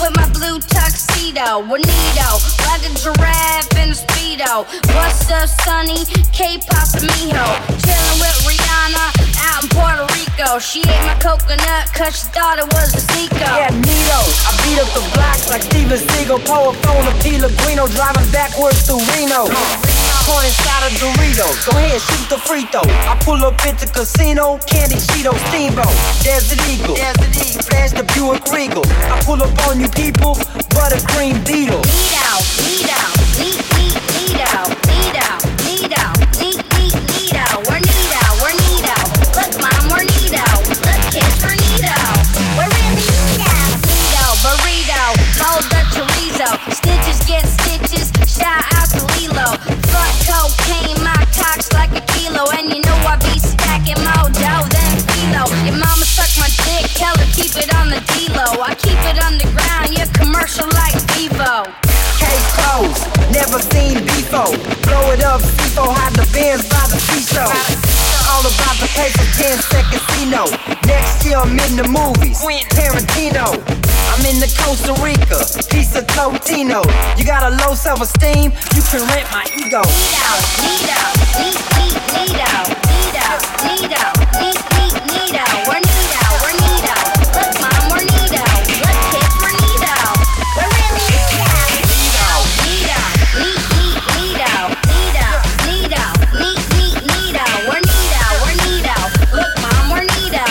with my blue tuxedo. Bonito, like a giraffe in a Speedo. What's up, Sonny? K-Pasta Mijo. Chillin' with Rihanna out in Puerto Rico. She ate my coconut cause she thought it was a Zico. Yeah, Nito, I beat up the block like Steven Seagal. Pour a phone to Pellegrino, driving backwards through Reno. Corn inside a Dorito, go ahead, shoot the free throw. I pull up at the casino, Candy Cheeto, Steamboat, Desert Eagle, flash the Buick Regal. I pull up on you people, buttercream Beetle. Neato, neato, neat, neat, neato, neato, neato, neat, neat, neato. We're neato, we're neato. Look, mom, we're neato. Look, kids, we're neato. We're really neato. Neato, burrito, mold the chorizo. Stitches get stitches, shout out to Lilo. Fuck cocaine, my cock's like a kilo. And you know I be stacking more dough than philo. Your mama suck my dick, tell her keep it on the D-Lo. I keep it underground, you're commercial like Vivo. Case closed, never seen before. Blow it up, C4, hide the Benz by the seashore. All about the paper, 10 seconds, Casino. Next year I'm in the movies, Tarantino. I'm in the Costa Rica, piece of Totino. You got a low self-esteem, you can rent my ego. Neato, neat, neat, neato, neato, neato, neat, neat, neato. We're neato, we're neato. Look, mom, we're neato. Look, kids, we're neato. We're really neato. Neato, neat, neat, neato, neato, neato, neat, neat, neato. We're neato, we're neato. Look, mom, we're neato.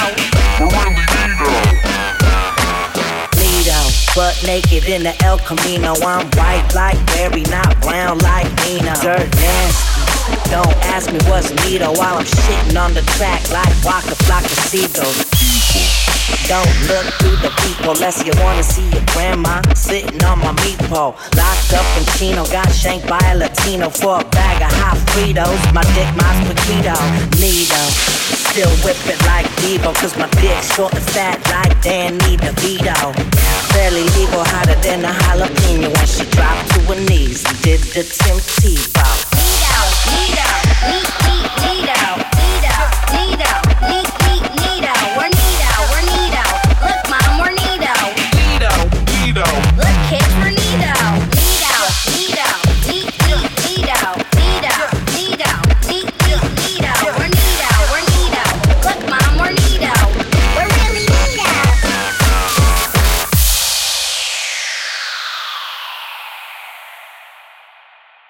Butt naked in the El Camino. I'm white like Barry, not brown like Nina. Dirt nasty, don't ask me what's neato. While I'm shitting on the track like Waka Flocka Seagulls. Don't look through the peephole unless you wanna see your grandma sitting on my meat pole. Locked up in Chino, got shanked by a Latino for a bag of hot Fritos. My dick, my spaghetti, neato. Still whip it like Devo, cause my dick's short and fat like Danny DeVito. Barely legal, hotter than a jalapeno when she dropped to her knees and did the Tim T.